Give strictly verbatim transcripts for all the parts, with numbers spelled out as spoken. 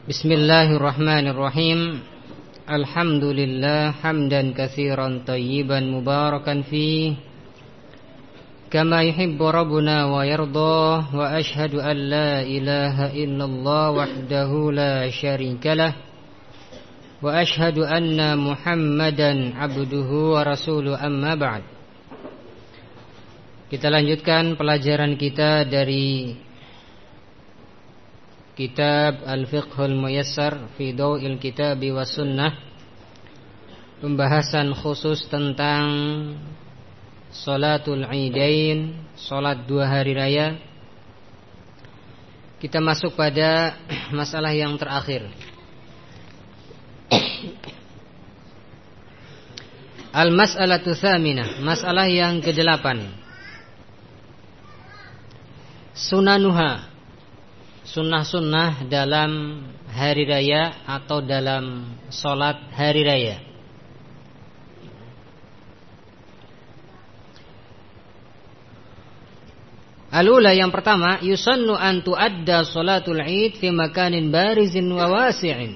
Bismillahirrahmanirrahim. Alhamdulillah hamdan katsiran tayyiban mubarakan fih kama yuhibbu rabbuna wa yardah, wa ashhadu an la ilaha illallah wahdahu la syarikalah, wa ashhadu anna Muhammadan abduhu wa rasuluhu, amma ba'd. Kita lanjutkan pelajaran kita dari Kitab Al-Fiqhul Muyassar fi Daw'il Kitabi wa Sunnah, pembahasan khusus tentang Salatul Idain, salat dua hari raya. Kita masuk pada masalah yang terakhir, Al-Mas'alatu Tsaminah, masalah yang kedelapan, Sunanuha, sunnah-sunnah dalam hari raya atau dalam sholat hari raya. Al-ula, yang pertama, yusannu an tuadda sholatul id fi makanin barizin wa wasi'in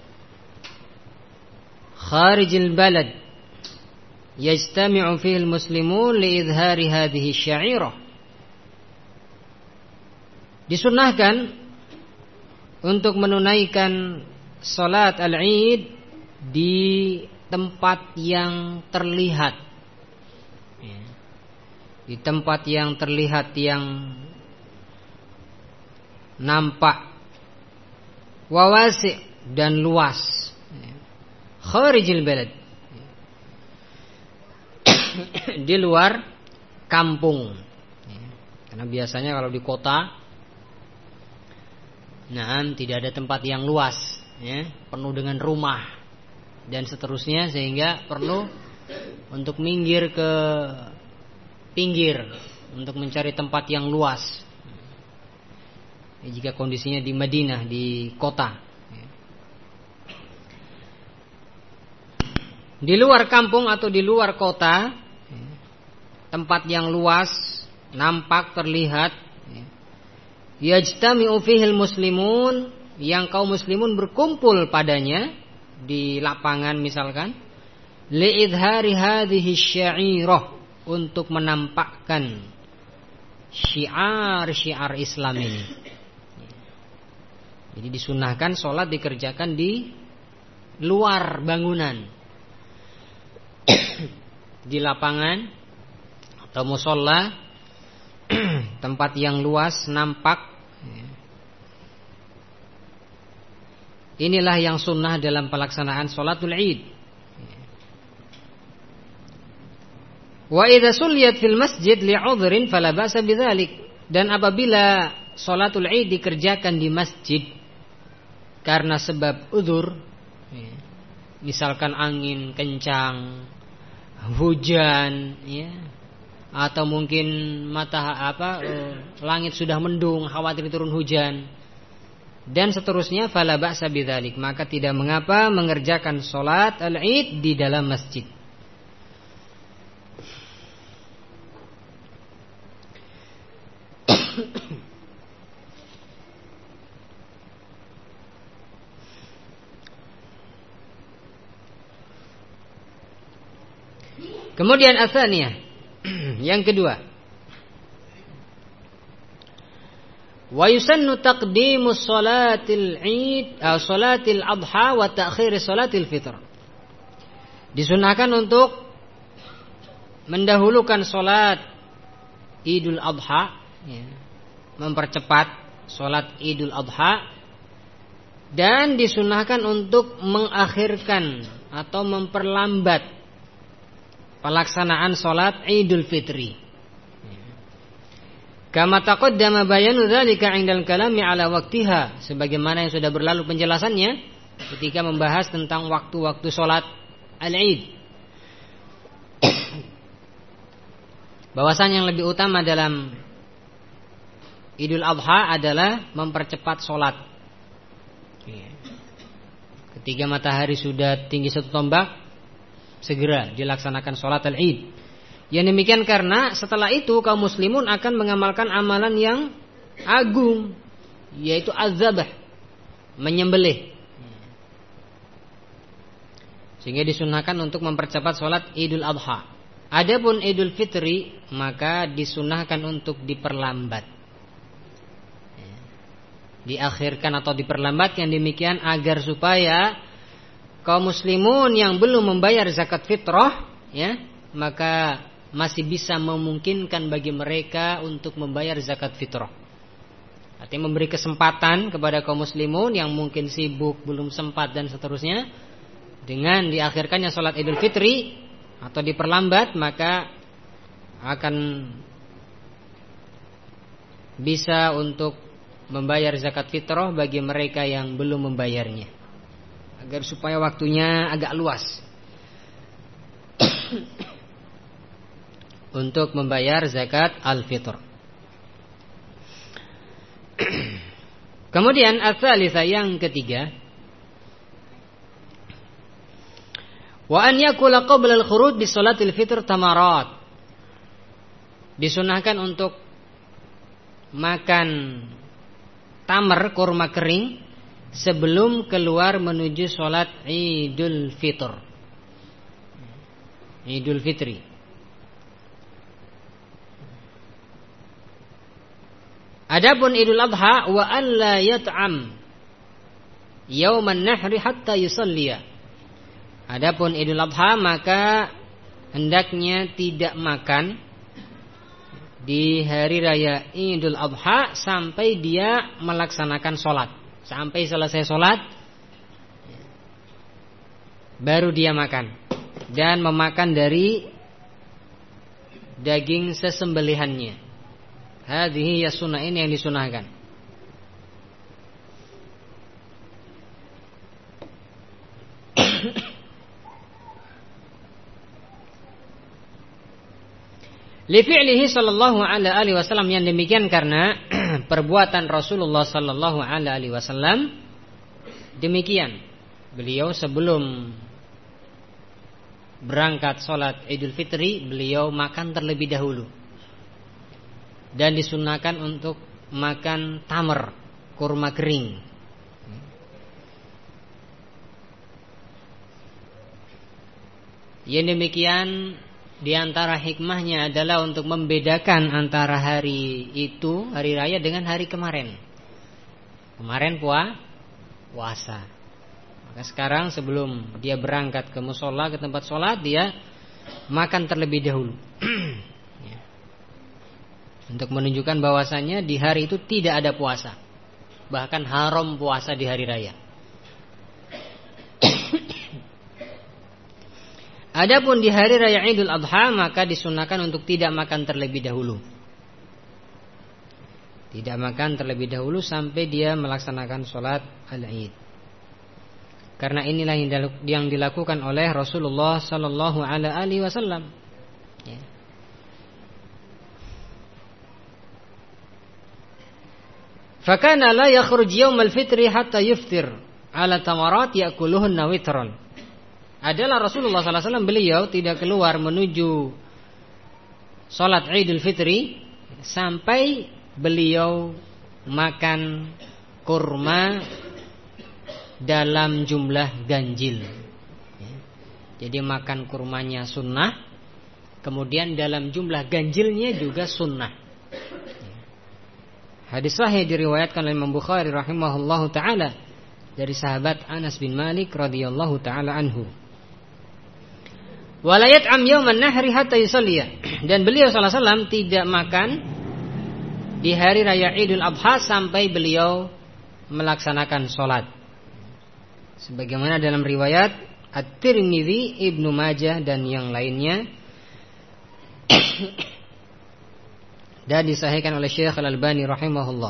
kharijil balad yajtami'u fihi al-muslimun li idhari hadhihi asy-sya'irah. Disunnahkan untuk menunaikan salat al-Id di tempat yang terlihat, di tempat yang terlihat, yang nampak, wawasi' dan luas, kharijil balad, di luar kampung. Karena biasanya kalau di kota, nah, tidak ada tempat yang luas, ya, penuh dengan rumah dan seterusnya, sehingga perlu untuk minggir ke pinggir untuk mencari tempat yang luas. Ya, jika kondisinya di Madinah, di kota, ya. Di luar kampung atau di luar kota, ya, tempat yang luas, nampak, terlihat, yajtami'u fihil muslimun, yang kaum muslimun berkumpul padanya di lapangan misalkan, li'idhari hadhihi syairah, untuk menampakkan syiar-syiar Islam ini. Jadi disunnahkan sholat dikerjakan di luar bangunan, di lapangan atau musholla, tempat yang luas, nampak. Inilah yang sunnah dalam pelaksanaan sholatul Id. Wa idza sulliyat fil masjid li'udhrin fala ba'sa bidzalik. Dan apabila sholatul Id dikerjakan di masjid karena sebab udzur, misalkan angin kencang, hujan, ya, atau mungkin mata apa langit sudah mendung, khawatir turun hujan dan seterusnya, fala ba'sa bidzalik, maka tidak mengapa mengerjakan salat al-Id di dalam masjid. Kemudian atsaniyah, yang kedua, wa yusannu taqdimu sholatil Id atau sholatil Adha wa ta'khir sholatil Fitr. Disunahkan untuk mendahulukan sholat Idul Adha, ya, mempercepat sholat Idul Adha, dan disunahkan untuk mengakhirkan atau memperlambat pelaksanaan sholat Idul Fitri. Kama taqaddama bayanu dzalika 'indal kalami 'ala waqtiha, sebagaimana yang sudah berlalu penjelasannya ketika membahas tentang waktu-waktu sholat al-Id. Bahwasan yang lebih utama dalam Idul Adha adalah mempercepat sholat. Ketika matahari sudah tinggi satu tombak, segera dilaksanakan sholat al-Id. Yang demikian karena setelah itu kaum muslimun akan mengamalkan amalan yang agung, yaitu az-zabah, menyembelih. Sehingga disunahkan untuk mempercepat sholat Idul Adha. Adapun Idul Fitri maka disunahkan untuk diperlambat, diakhirkan atau diperlambat yang demikian agar supaya kaum muslimun yang belum membayar zakat fitrah, ya, maka masih bisa memungkinkan bagi mereka untuk membayar zakat fitrah. Artinya memberi kesempatan kepada kaum muslimun yang mungkin sibuk, belum sempat dan seterusnya. Dengan diakhirkannya sholat Idul Fitri atau diperlambat, maka akan bisa untuk membayar zakat fitrah bagi mereka yang belum membayarnya, agar supaya waktunya agak luas untuk membayar zakat al-fitr. Kemudian ats-tsalitsah, yang ketiga, wa an yakula qabla al-khuruj bi sholatil fitr tamarat. Disunahkan untuk makan tamar, kurma kering, sebelum keluar menuju sholat Idul Fitr, Idul Fitri. Adapun Idul Adha, wa an la yat'am yauman nahri hatta yusalliya. Adapun Idul Adha maka hendaknya tidak makan di hari raya Idul Adha sampai dia melaksanakan sholat. Sampai selesai sholat baru dia makan. Dan memakan dari daging sesembelihannya. Hadhihi ya sunnah, ini yang disunahkan. Li fi'lihi sallallahu alaihi wasallam, yang demikian karena perbuatan Rasulullah sallallahu alaihi wasallam demikian. Beliau sebelum berangkat salat Idul Fitri, beliau makan terlebih dahulu. Dan disunahkan untuk makan tamar, kurma kering. Yang demikian di antara hikmahnya adalah untuk membedakan antara hari itu, hari raya, dengan hari kemarin. Kemarin puah, puasa. Maka sekarang sebelum dia berangkat ke musola, ke tempat sholat, dia makan terlebih dahulu. Ya. Untuk menunjukkan bahwasannya di hari itu tidak ada puasa. Bahkan haram puasa di hari raya. Adapun di hari raya Idul Adha maka disunahkan untuk tidak makan terlebih dahulu. Tidak makan terlebih dahulu sampai dia melaksanakan sholat al-Id. Karena inilah yang dilakukan oleh Rasulullah sallallahu alaihi wasallam. Ya. Fakana la yakhruj yaumal fitri hatta yuftir ala tamarat ya'kuluhunna witran. Adalah Rasulullah sallallahu alaihi wasallam, beliau tidak keluar menuju sholat Idul Fitri sampai beliau makan kurma dalam jumlah ganjil. Jadi makan kurmanya sunnah, kemudian dalam jumlah ganjilnya juga sunnah. Hadis sahih diriwayatkan oleh Imam Bukhari rahimahullahu taala dari sahabat Anas bin Malik radhiyallahu taala anhu. Wala yat'am yauman nahri hatta yusalliya. Dan beliau sallallahu alaihi wasallam tidak makan di hari raya Idul Adha sampai beliau melaksanakan sholat. Sebagaimana dalam riwayat At-Tirmidzi, Ibnu Majah dan yang lainnya. Dan disahihkan oleh Syekh Al-Albani rahimahullah.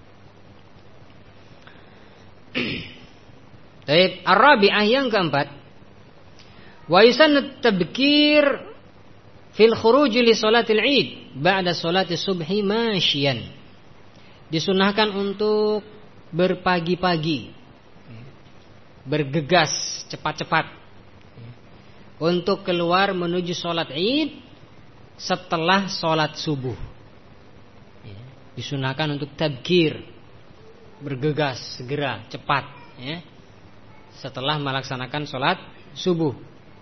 Baik, ar-rabi'ah, yang keempat, wa yusannu tabkir fil khuruj li salatil Id ba'da salati subhi masyian. Disunahkan untuk berpagi-pagi, bergegas cepat-cepat untuk keluar menuju salat Id setelah salat subuh. Disunahkan untuk tabkir, bergegas, segera, cepat. ya, setelah melaksanakan sholat subuh.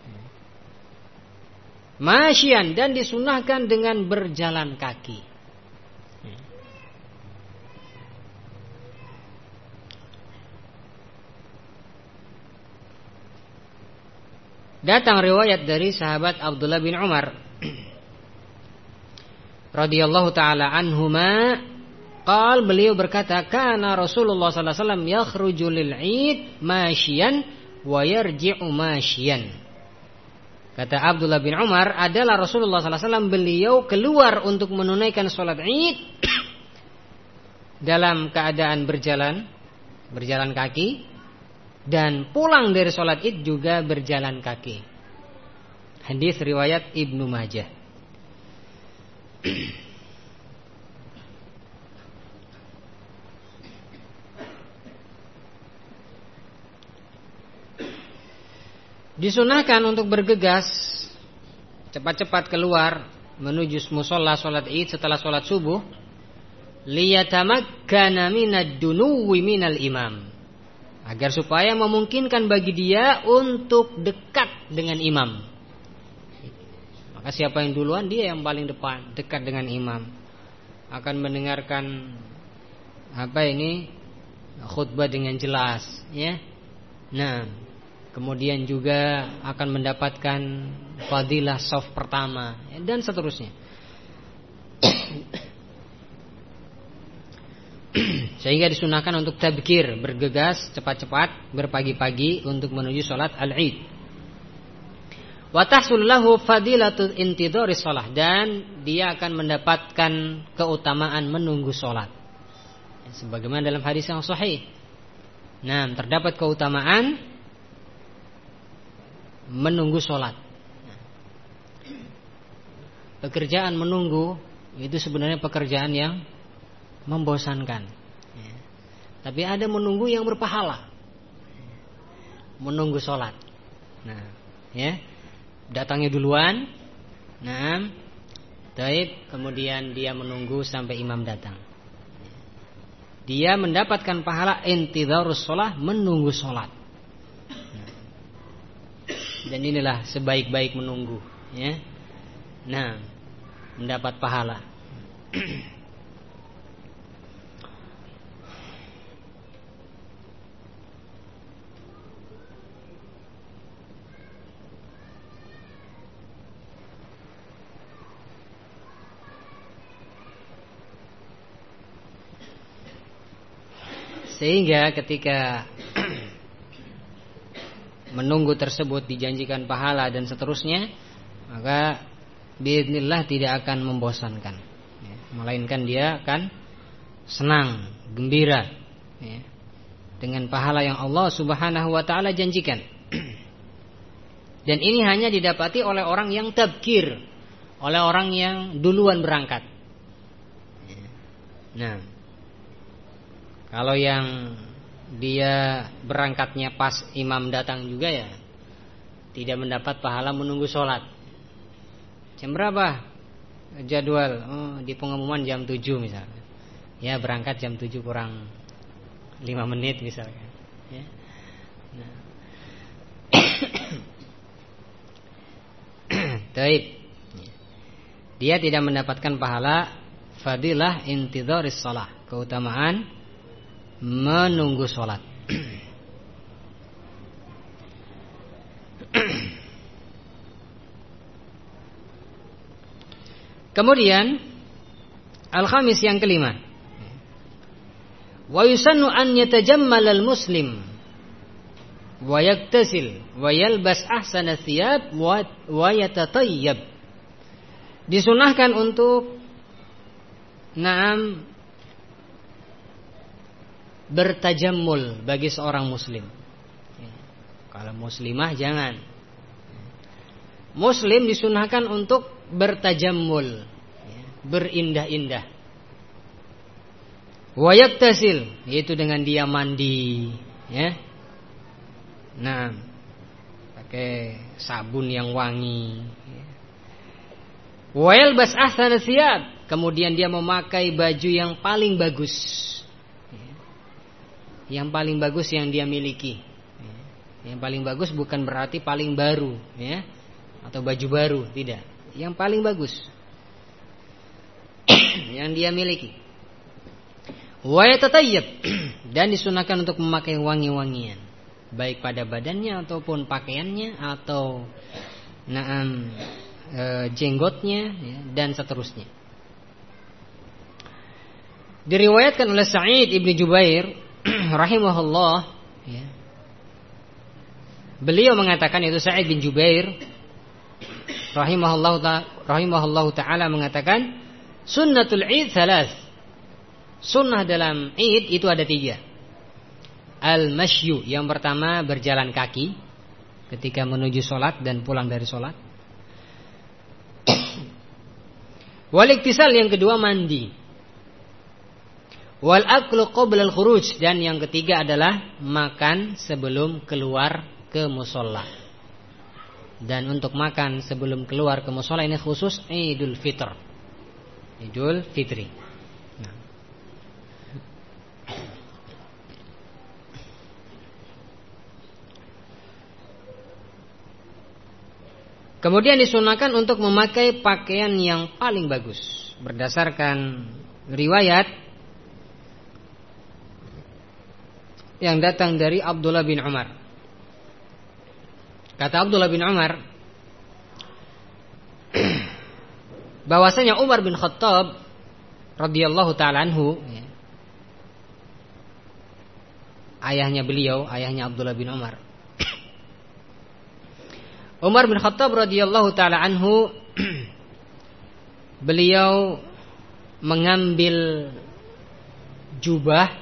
Masyian, dan disunahkan dengan berjalan kaki. Datang riwayat dari sahabat Abdullah bin Umar radhiyallahu taala anhuma, qal, beliau berkata, kana Rasulullah sallallahu alaihi wasallam yakhruju lil 'id masyian wa yarji'u masyian. Kata Abdullah bin Umar, adalah Rasulullah sallallahu alaihi wasallam beliau keluar untuk menunaikan sholat Id dalam keadaan berjalan berjalan kaki, dan pulang dari sholat Id juga berjalan kaki. Hadis riwayat Ibnu Majah. Disunahkan untuk bergegas cepat-cepat keluar menuju musholla sholat Id setelah sholat subuh, liyatamakkana minad dunuwi minal imam, agar supaya memungkinkan bagi dia untuk dekat dengan imam. Maka siapa yang duluan, dia yang paling depan, dekat dengan imam, akan mendengarkan apa ini khutbah dengan jelas, ya. Nah, kemudian juga akan mendapatkan fadilah shaf pertama, ya, dan seterusnya. Sehingga disunahkan untuk tabkir, bergegas cepat-cepat berpagi-pagi untuk menuju sholat al-Id. Wa tahsul lahu fadilatul intidhari shalah, dan dia akan mendapatkan keutamaan menunggu sholat, sebagaimana dalam hadis yang sahih. Nah, terdapat keutamaan menunggu sholat. Pekerjaan menunggu itu sebenarnya pekerjaan yang membosankan, ya. Tapi ada menunggu yang berpahala, menunggu sholat. Nah, ya, datangnya duluan, nah, taib, kemudian dia menunggu sampai imam datang. Dia mendapatkan pahala intidharus sholah, menunggu sholat. Dan inilah sebaik-baik menunggu, ya. Nah, mendapat pahala. Sehingga ketika menunggu tersebut dijanjikan pahala dan seterusnya, maka biidznillah tidak akan membosankan, ya, melainkan dia akan senang, gembira, ya, dengan pahala yang Allah Subhanahu wa taala janjikan. Dan ini hanya didapati oleh orang yang tabkir, oleh orang yang duluan berangkat. Nah, kalau yang dia berangkatnya pas imam datang juga, ya tidak mendapat pahala menunggu sholat. Jam berapa jadwal? Oh, di pengumuman jam tujuh misalnya. Ya, berangkat jam tujuh kurang lima menit misalnya, ya. Nah. Taib. Dia tidak mendapatkan pahala fadilah intidharis shalah, keutamaan menunggu sholat. Kemudian al-khamis, yang kelima, wa yusannu an yatajammal al-muslim wa yaktasil wa yalbas ahsana thiyab wa yatatayyab. Disunahkan untuk na'am bertajammul bagi seorang muslim. Kalau muslimah jangan. Muslim disunahkan untuk bertajammul, berindah-indah. Wa yaktasil, yaitu dengan dia mandi, ya. Nah, pakai sabun yang wangi. Wa yalbas ahsana thiyab, kemudian dia memakai baju yang paling bagus. yang paling bagus yang dia miliki. Yang paling bagus bukan berarti paling baru, ya, atau baju baru, tidak. Yang paling bagus yang dia miliki. Wa yatatayyab, dan disunahkan untuk memakai wangi-wangian, baik pada badannya ataupun pakaiannya atau naam e, jenggotnya, ya, dan seterusnya. Diriwayatkan oleh Sa'id ibn Jubair rahimahullah, ya, beliau mengatakan, itu Sa'id bin Jubair rahimahullah ta- rahimahullah taala mengatakan, sunnatul Id thalath. Sunnah dalam Id itu ada tiga. Al-mashyu, yang pertama berjalan kaki ketika menuju sholat dan pulang dari sholat. Wal-iktisal, yang kedua mandi. Wal-aklu qabla al-khuruj, dan yang ketiga adalah makan sebelum keluar ke musholla. Dan untuk makan sebelum keluar ke musholla ini khusus Idul Fitr, Idul Fitri. Nah. Kemudian disunahkan untuk memakai pakaian yang paling bagus berdasarkan riwayat yang datang dari Abdullah bin Umar. Kata Abdullah bin Umar bahwasanya Umar bin Khattab radhiyallahu taala anhu, ya, ayahnya beliau, ayahnya Abdullah bin Umar, Umar bin Khattab radhiyallahu taala anhu beliau mengambil jubah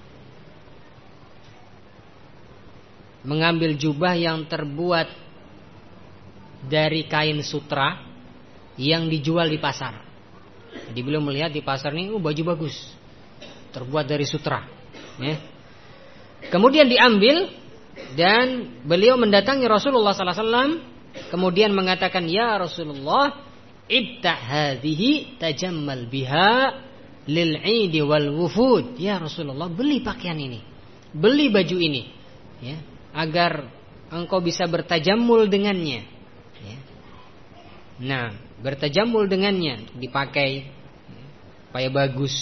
mengambil jubah yang terbuat dari kain sutra yang dijual di pasar. Jadi beliau melihat di pasar ini, oh baju bagus, terbuat dari sutra, ya. Kemudian diambil dan beliau mendatangi Rasulullah sallallahu alaihi wasallam, kemudian mengatakan, ya Rasulullah, ibta' hadhihi tajammal biha lil 'idi wal wufud. Ya Rasulullah, beli pakaian ini, beli baju ini, ya, agar engkau bisa bertajammul dengannya, ya. Nah, bertajammul dengannya, dipakai, ya, supaya bagus.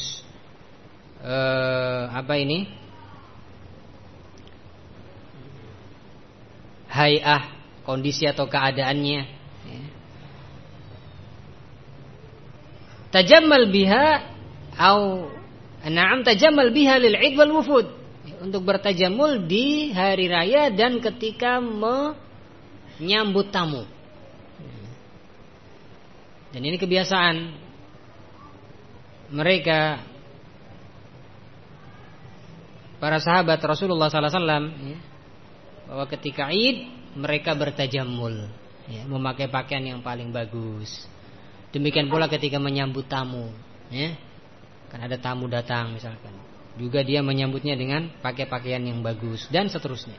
Eh, apa ini? Hay'ah, kondisi atau keadaannya, ya. Tajammal biha au na'am tajammal biha lil 'id wal wufud, untuk bertajamul di hari raya dan ketika menyambut tamu. Dan ini kebiasaan mereka, para sahabat Rasulullah sallallahu alaihi wasallam, ya, bahwa ketika Id mereka bertajamul, ya, memakai pakaian yang paling bagus. Demikian pula ketika menyambut tamu, ya, kan ada tamu datang misalkan, juga dia menyambutnya dengan pakai pakaian yang bagus dan seterusnya.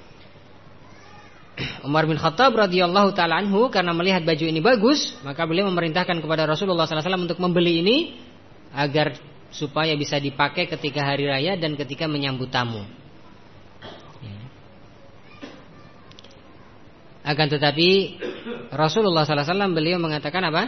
Umar bin Khattab radhiyallahu taala anhu karena melihat baju ini bagus, maka beliau memerintahkan kepada Rasulullah sallallahu alaihi wasallam untuk membeli ini agar supaya bisa dipakai ketika hari raya dan ketika menyambut tamu. Akan tetapi Rasulullah sallallahu alaihi wasallam beliau mengatakan apa?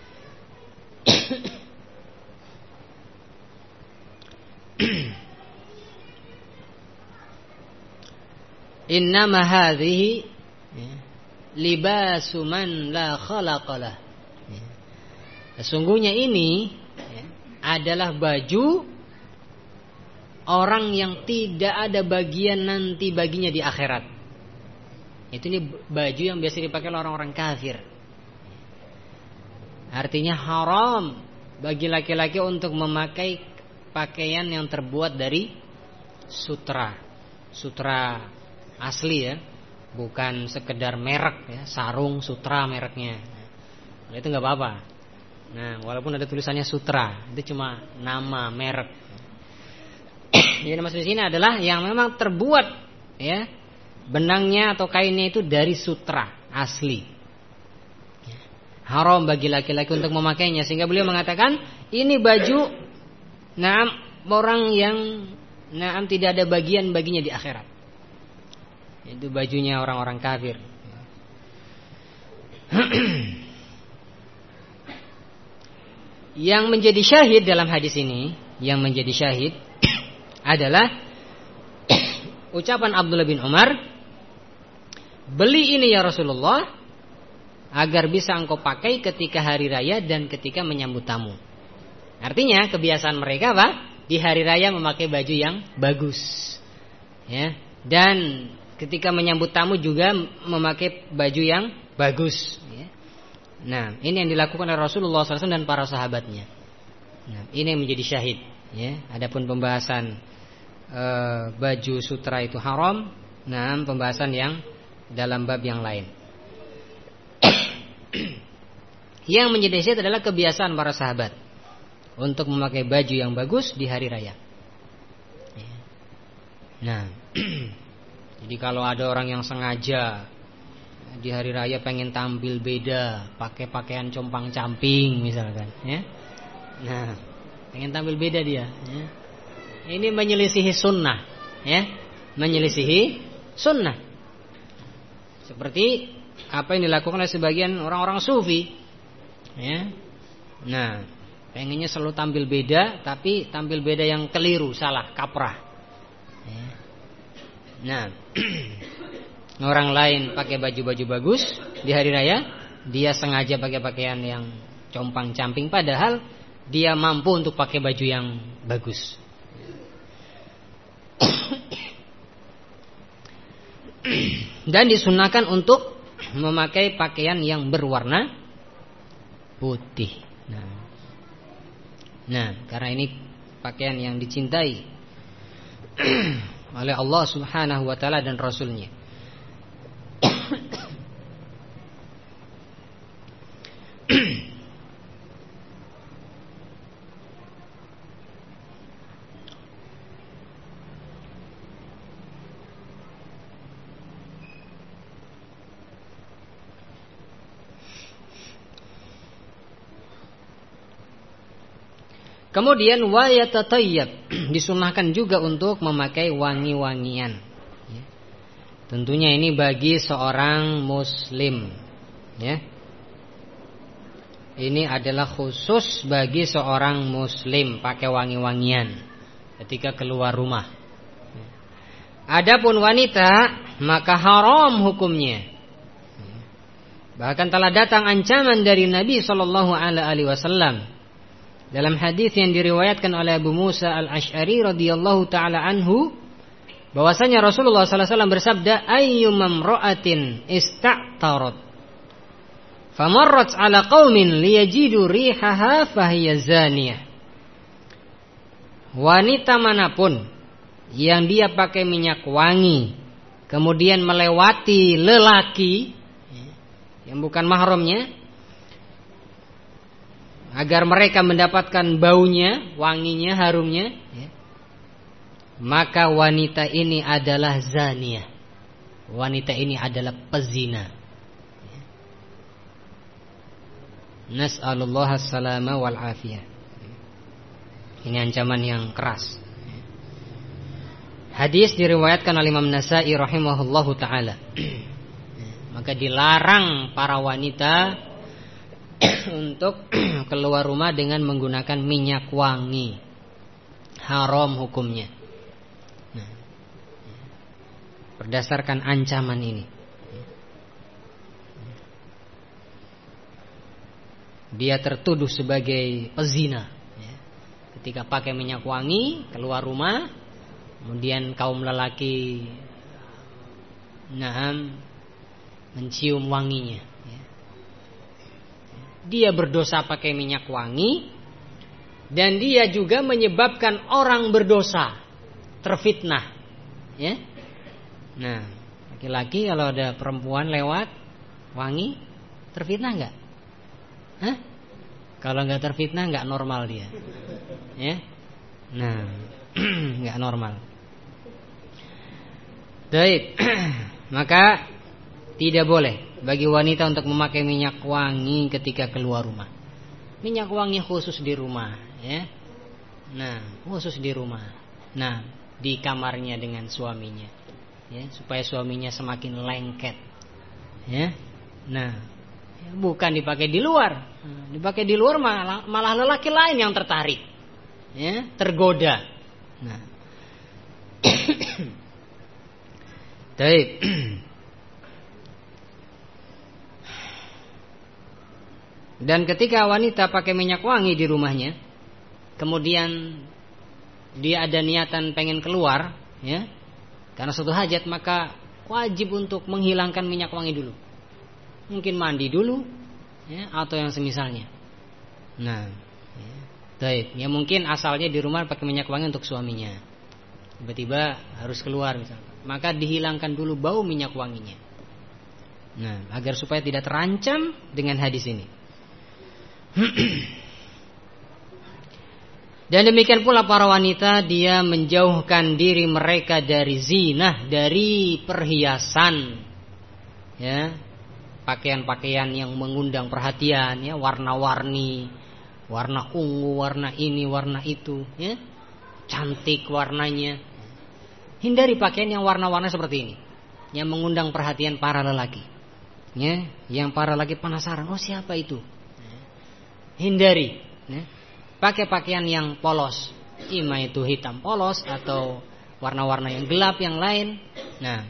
Innama hadhihi libasu man la khalaqalah. Sesungguhnya ini, ya, adalah baju orang yang tidak ada bagian nanti baginya di akhirat. Itu ini baju yang biasa dipakai oleh orang-orang kafir. Artinya haram bagi laki-laki untuk memakai pakaian yang terbuat dari sutra, sutra asli, ya, bukan sekedar merek, ya, sarung sutra mereknya. Nah, itu nggak apa-apa. Nah, walaupun ada tulisannya sutra, itu cuma nama merek. Jadi maksud di sini adalah yang memang terbuat, ya, benangnya atau kainnya itu dari sutra asli. Haram bagi laki-laki untuk memakainya, sehingga beliau mengatakan ini baju, nah, orang yang nah tidak ada bagian baginya di akhirat. Itu bajunya orang-orang kafir. Yang menjadi syahid dalam hadis ini, yang menjadi syahid adalah ucapan Abdullah bin Umar, beli ini ya Rasulullah agar bisa engkau pakai ketika hari raya dan ketika menyambut tamu. Artinya kebiasaan mereka apa? Di hari raya memakai baju yang bagus, ya. Dan ketika menyambut tamu juga memakai baju yang bagus, ya. Nah, ini yang dilakukan oleh Rasulullah shallallahu alaihi wasallam dan para sahabatnya. Nah, ini yang menjadi syahid, ya. Adapun pembahasan e, baju sutra itu haram, nah pembahasan yang dalam bab yang lain. Yang menjadi syahid adalah kebiasaan para sahabat untuk memakai baju yang bagus di hari raya. Ya. Nah, jadi kalau ada orang yang sengaja di hari raya pengen tampil beda, pakai pakaian compang-camping misalkan, ya. Nah, pengen tampil beda dia, ya. Ini menyelisihi sunnah, ya. Menyelisihi sunnah. Seperti apa yang dilakukan oleh sebagian orang-orang sufi, ya. Nah, pengennya selalu tampil beda, tapi tampil beda yang keliru, salah, kaprah, ya. Nah, orang lain pakai baju-baju bagus di hari raya, dia sengaja pakai pakaian yang compang-camping, padahal dia mampu untuk pakai baju yang bagus. Dan disunahkan untuk memakai pakaian yang berwarna putih. Nah, nah karena ini pakaian yang dicintai oleh Allah Subhanahu wa taala dan Rasulnya. Kemudian wa yatatayyab, disunahkan juga untuk memakai wangi-wangian. Ya. Tentunya ini bagi seorang muslim, ya. Ini adalah khusus bagi seorang muslim pakai wangi-wangian ketika keluar rumah. Adapun wanita maka haram hukumnya. Bahkan telah datang ancaman dari Nabi sallallahu alaihi wasallam dalam hadis yang diriwayatkan oleh Abu Musa al-Asy'ari radhiyallahu taala anhu, bahwasanya Rasulullah sallallahu alaihi wasallam bersabda, ayyumam ra'atin ista'tarat famarrat ala qaumin liyajidu rihaha fahiya zaniyah. Wanita manapun yang dia pakai minyak wangi kemudian melewati lelaki yang bukan mahramnya agar mereka mendapatkan baunya, wanginya, harumnya, ya, maka wanita ini adalah zaniyah. Wanita ini adalah pezina. Ya. Nas'alullah as-salama wal afiyah. Ini ancaman yang keras. Ya. Hadis diriwayatkan oleh Imam Nasa'i rahimahullahu ta'ala. Ya. Maka dilarang para wanita untuk keluar rumah dengan menggunakan minyak wangi. Haram hukumnya. Nah, berdasarkan ancaman ini, dia tertuduh sebagai pezina, ya. Ketika pakai minyak wangi keluar rumah, kemudian kaum lelaki nah mencium wanginya, dia berdosa pakai minyak wangi, dan dia juga menyebabkan orang berdosa terfitnah, ya. Nah, laki-laki kalau ada perempuan lewat wangi terfitnah enggak? Hah? Kalau enggak terfitnah enggak normal dia, ya. Nah, enggak normal. Baik. Maka tidak boleh bagi wanita untuk memakai minyak wangi ketika keluar rumah. Minyak wangi khusus di rumah, ya. Nah, khusus di rumah. Nah, di kamarnya dengan suaminya, ya, supaya suaminya semakin lengket, ya. Nah, bukan dipakai di luar. Dipakai di luar malah, malah lelaki lain yang tertarik, ya, tergoda. Nah, baik. Dan ketika wanita pakai minyak wangi di rumahnya, kemudian dia ada niatan pengen keluar, ya, karena suatu hajat, maka wajib untuk menghilangkan minyak wangi dulu. Mungkin mandi dulu, ya, atau yang semisalnya. Nah, ya, baik. Ya mungkin asalnya di rumah pakai minyak wangi untuk suaminya, tiba-tiba harus keluar misalnya, maka dihilangkan dulu bau minyak wanginya. Nah, agar supaya tidak terancam dengan hadis ini. Dan demikian pula para wanita, dia menjauhkan diri mereka dari zinah, dari perhiasan, ya, pakaian-pakaian yang mengundang perhatian, ya, warna-warni, warna ungu, warna ini, warna itu, ya, cantik warnanya. Hindari pakaian yang warna-warna seperti ini, yang mengundang perhatian para lelaki, ya, yang para lelaki penasaran, oh siapa itu? Hindari, ya. Pakai pakaian yang polos, ima itu hitam polos atau warna-warna yang gelap yang lain. Nah,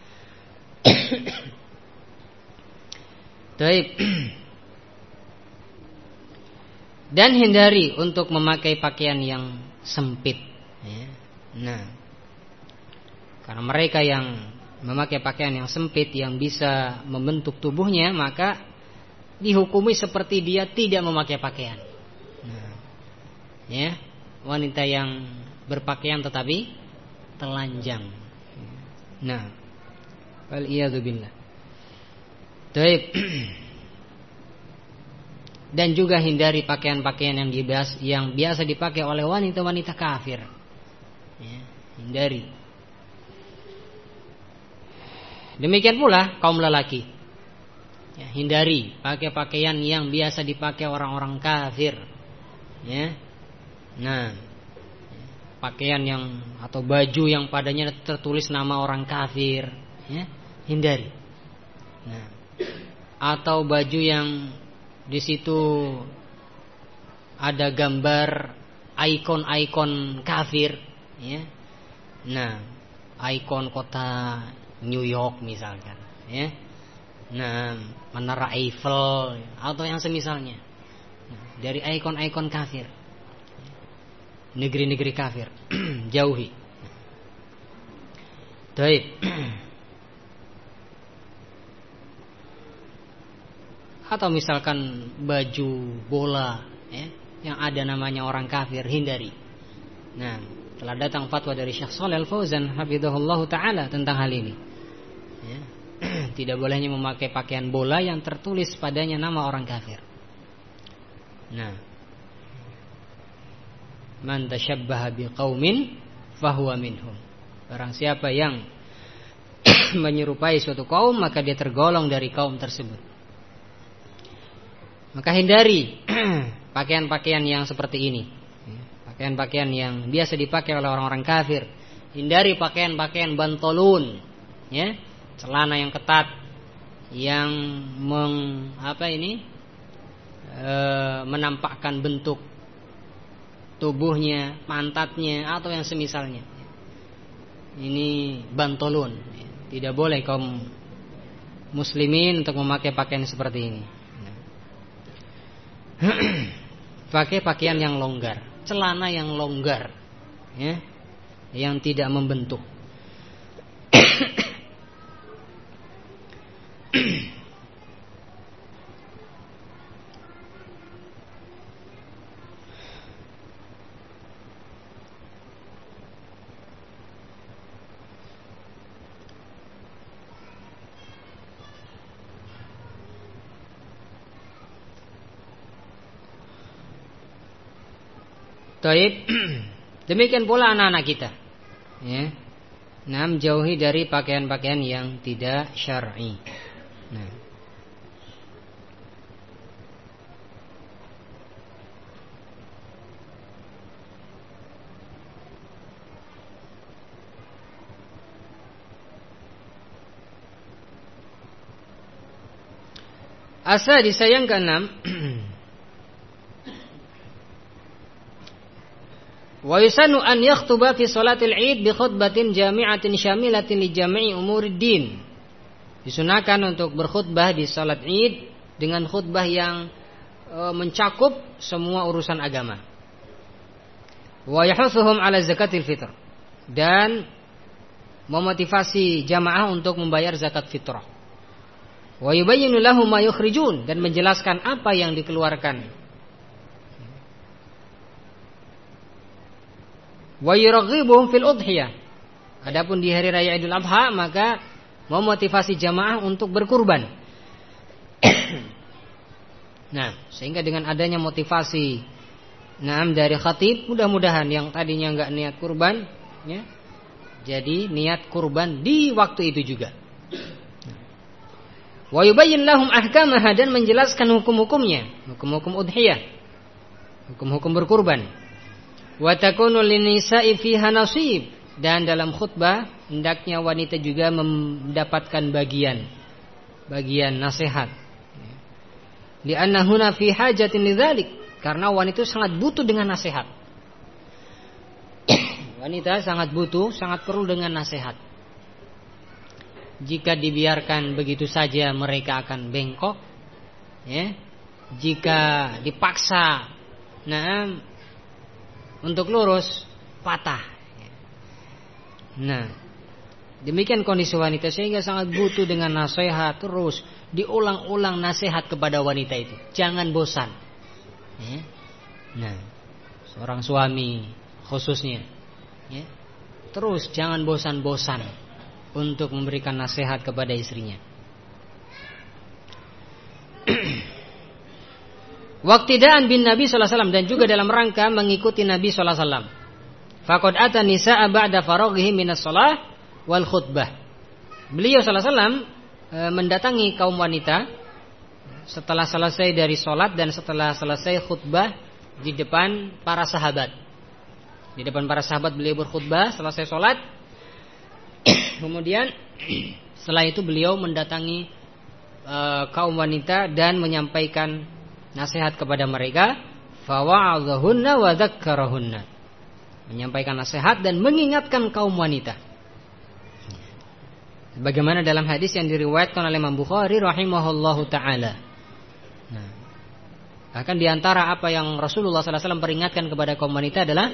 baik. Dan hindari untuk memakai pakaian yang sempit, ya. Nah, karena mereka yang memakai pakaian yang sempit yang bisa membentuk tubuhnya, maka dihukumi seperti dia tidak memakai pakaian. Nah, ya, wanita yang berpakaian tetapi telanjang. Nah, wal iyadu billah. Baik. Dan juga hindari pakaian-pakaian yang biasa yang biasa dipakai oleh wanita-wanita kafir. Ya, hindari. Demikian pula kaum lelaki. Ya, hindari pakai pakaian yang biasa dipakai orang-orang kafir, ya. Nah, pakaian yang atau baju yang padanya tertulis nama orang kafir, ya, hindari. Nah, atau baju yang di situ ada gambar ikon-ikon kafir, ya. Nah, ikon kota New York misalkan, ya. Nah, menara Eiffel atau yang semisalnya. Nah, dari ikon-ikon kafir, negeri-negeri kafir, jauhi. Baik. Atau misalkan baju bola, ya, yang ada namanya orang kafir, hindari. Nah, telah datang fatwa dari Syekh Shalih Al-Fauzan hafizahullah taala tentang hal ini, ya. Tidak bolehnya memakai pakaian bola yang tertulis padanya nama orang kafir. Nah, man tashabbaha biqaumin fahuwa minhum. Barang siapa yang menyerupai suatu kaum, maka dia tergolong dari kaum tersebut. Maka hindari pakaian-pakaian yang seperti ini, pakaian-pakaian yang biasa dipakai oleh orang-orang kafir. Hindari pakaian-pakaian bantolun, ya, celana yang ketat, yang meng, apa ini e, menampakkan bentuk tubuhnya, pantatnya atau yang semisalnya. Ini bantolun. Tidak boleh kaum muslimin untuk memakai pakaian seperti ini. Pakai pakaian yang longgar, celana yang longgar, ya, yang tidak membentuk. Taib. Demikian pula anak-anak kita, ya. Nah, menjauhi dari pakaian-pakaian yang tidak syar'i. Nah, As-sadis yang keenam, wa yusanu an yakhtuba fi salatil Id bi khutbatin jami'atin syamilatin li jami'i umuriddin. Disunahkan untuk berkhutbah di salat Id dengan khutbah yang e, mencakup semua urusan agama. Wa yahuthuhum 'ala zakatil fitr, dan memotivasi jamaah untuk membayar zakat fitrah. Wa yubayyinu lahum ma yukhrijun, dan menjelaskan apa yang dikeluarkan. Wa yuraghibuhum fil udhiyah. Adapun di hari raya Idul Adha maka memotivasi jamaah untuk berkurban. Nah, sehingga dengan adanya motivasi naam dari khatib, mudah-mudahan yang tadinya enggak niat kurban ya, jadi niat kurban di waktu itu juga. Wa yubayyin lahum ahkamaha, dan menjelaskan hukum-hukumnya, hukum-hukum udhiyah, hukum-hukum berkurban. Wa takunu lin-nisa'i fiha nasib, dan dalam khutbah hendaknya wanita juga mendapatkan bagian bagian nasihat. Li'annahuna fi hajatin lidzalik, karena wanita sangat butuh dengan nasihat. Wanita sangat butuh, sangat perlu dengan nasihat. Jika dibiarkan begitu saja mereka akan bengkok, ya. Jika dipaksa, nah, untuk lurus, patah. Nah, demikian kondisi wanita, sehingga sangat butuh dengan nasihat. Terus diulang-ulang nasihat kepada wanita itu, jangan bosan. Ya. Nah, seorang suami khususnya, ya, terus jangan bosan-bosan untuk memberikan nasihat kepada istrinya. Waqtidaan bin Nabi sallallahu alaihi wasallam, dan juga dalam rangka mengikuti Nabi sallallahu alaihi wasallam. Faqad ata nisaa ba'da faraghihi minas shalah wal khutbah. Beliau sallallahu alaihi wasallam e, mendatangi kaum wanita setelah selesai dari salat dan setelah selesai khutbah di depan para sahabat. Di depan para sahabat beliau berkhutbah selesai salat. Kemudian setelah itu beliau mendatangi e, kaum wanita dan menyampaikan nasihat kepada mereka, fawa'adhahunna wa dzakkarahunna, menyampaikan nasihat dan mengingatkan kaum wanita. Bagaimana dalam hadis yang diriwayatkan oleh Imam Bukhari rahimahullahu taala. Nah, bahkan di antara apa yang Rasulullah sallallahu alaihi wasallam peringatkan kepada kaum wanita adalah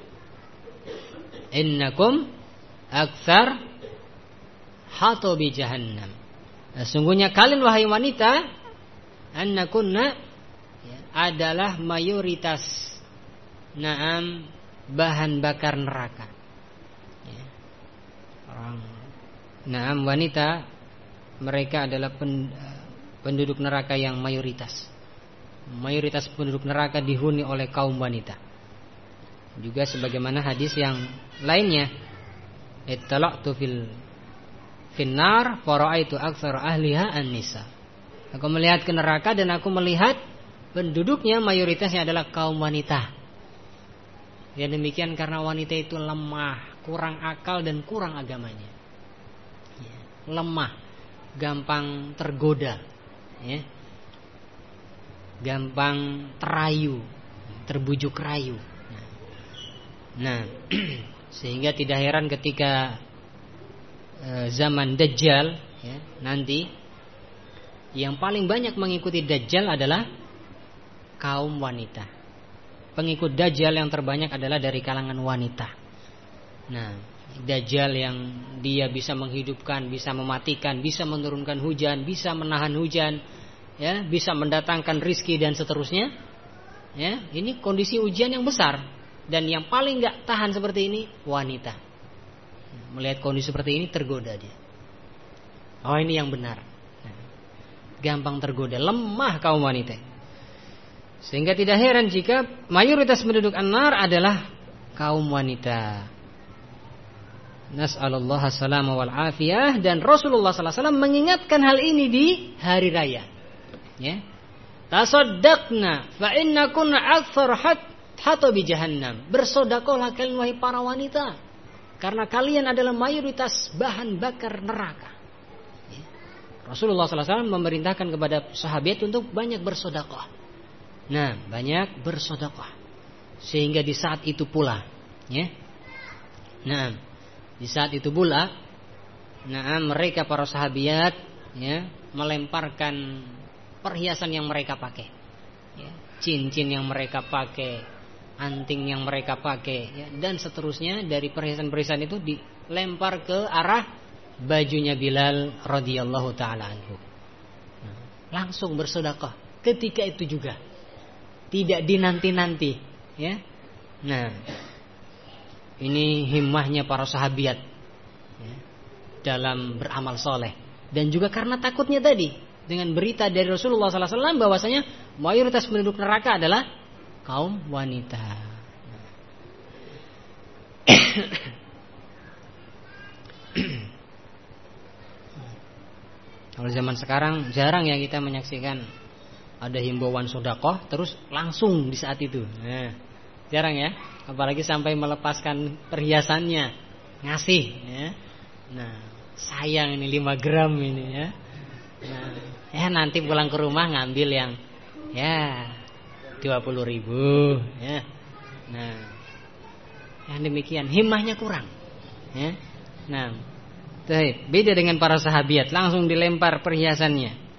innakum aktsar hatabi jahannam. Sesungguhnya kalian wahai wanita, annakunna adalah mayoritas naam bahan bakar neraka. Ya. Orang naam wanita, mereka adalah pen, penduduk neraka yang mayoritas. Mayoritas penduduk neraka dihuni oleh kaum wanita. Juga sebagaimana hadis yang lainnya, ittala'tu fil finnar fara'aitu aktsar ahliha an-nisa. Aku melihat ke neraka dan aku melihat penduduknya mayoritasnya adalah kaum wanita. Ya, demikian karena wanita itu lemah, kurang akal dan kurang agamanya. Ya, lemah, gampang tergoda, ya, gampang terayu, terbujuk rayu. Nah, sehingga tidak heran ketika e, zaman Dajjal, ya, nanti yang paling banyak mengikuti Dajjal adalah kaum wanita. Pengikut Dajjal yang terbanyak adalah dari kalangan wanita. Nah, Dajjal yang dia bisa menghidupkan, bisa mematikan, bisa menurunkan hujan, bisa menahan hujan, ya, bisa mendatangkan rizki dan seterusnya. Ya, ini kondisi ujian yang besar, dan yang paling enggak tahan seperti ini wanita. Melihat kondisi seperti ini tergoda dia. Oh, ini yang benar. Nah, gampang tergoda, lemah kaum wanita. Sehingga tidak heran jika mayoritas penduduk an-nar adalah kaum wanita. Nas'alullah as-salama wal afiyah. Dan Rasulullah sallallahu alaihi wasallam mengingatkan hal ini di hari raya. Ya. Tasaddaqna fa innakunna aktsar hatabi jahannam. Bersedekahlah kalian wahai para wanita, karena kalian adalah mayoritas bahan bakar neraka. Ya. Rasulullah sallallahu alaihi wasallam memerintahkan kepada sahabat untuk banyak bersedekah. Nah, banyak bersedekah. Sehingga di saat itu pula, ya. Nah, di saat itu pula, nah mereka para sahabiat, ya, melemparkan perhiasan yang mereka pakai, ya, cincin yang mereka pakai, anting yang mereka pakai, ya, dan seterusnya dari perhiasan-perhiasan itu dilempar ke arah bajunya Bilal radhiyallahu taala anhu. Nah, langsung bersedekah ketika itu juga, tidak dinanti-nanti, ya. Nah, ini himmahnya para sahabiat, ya, dalam beramal soleh, dan juga karena takutnya tadi dengan berita dari Rasulullah sallallahu alaihi wasallam bahwasanya mayoritas penduduk neraka adalah kaum wanita. Kalau zaman sekarang jarang ya kita menyaksikan ada himbauan sedekah terus langsung di saat itu. Nah, jarang ya, apalagi sampai melepaskan perhiasannya, ngasih, ya. Nah, sayang ini lima gram ini, ya. Nah, ya nanti pulang ke rumah ngambil yang ya dua puluh ribu, ya. Nah, yang demikian himmahnya kurang, ya. Nah, baik, beda dengan para sahabiat, langsung dilempar perhiasannya.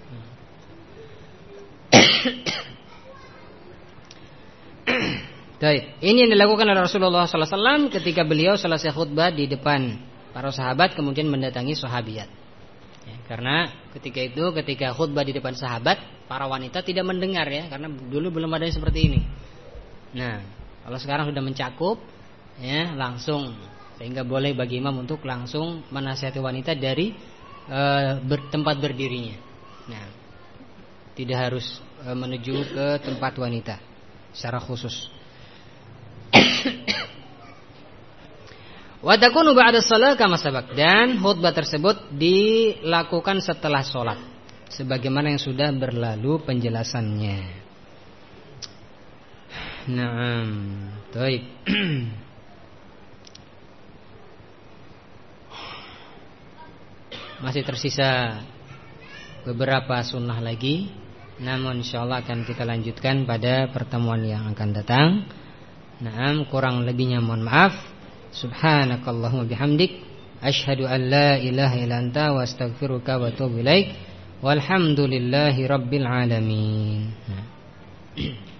Baik, ini yang dilakukan oleh Rasulullah sallallahu alaihi wasallam ketika beliau selesai khutbah di depan para sahabat, kemudian mendatangi sahabiat. Ya, karena ketika itu, ketika khutbah di depan sahabat, para wanita tidak mendengar, ya, karena dulu belum ada yang seperti ini. Nah, kalau sekarang sudah mencakup, ya, langsung, sehingga boleh bagi imam untuk langsung menasihati wanita dari e, ber, tempat berdirinya. Nah, tidak harus e, menuju ke tempat wanita secara khusus. Wa takunu ba'da shalah kama sabaq, dan khutbah tersebut dilakukan setelah sholat sebagaimana yang sudah berlalu penjelasannya. Naam, baik. Masih tersisa beberapa sunnah lagi, namun insyaallah akan kita lanjutkan pada pertemuan yang akan datang. Naam, kurang lebihnya mohon maaf. Subhanakallahumma bihamdik, asyhadu an la ilaha illa anta wa astaghfiruka wa atubu ilaik. Walhamdulillahi rabbil alamin. Nah.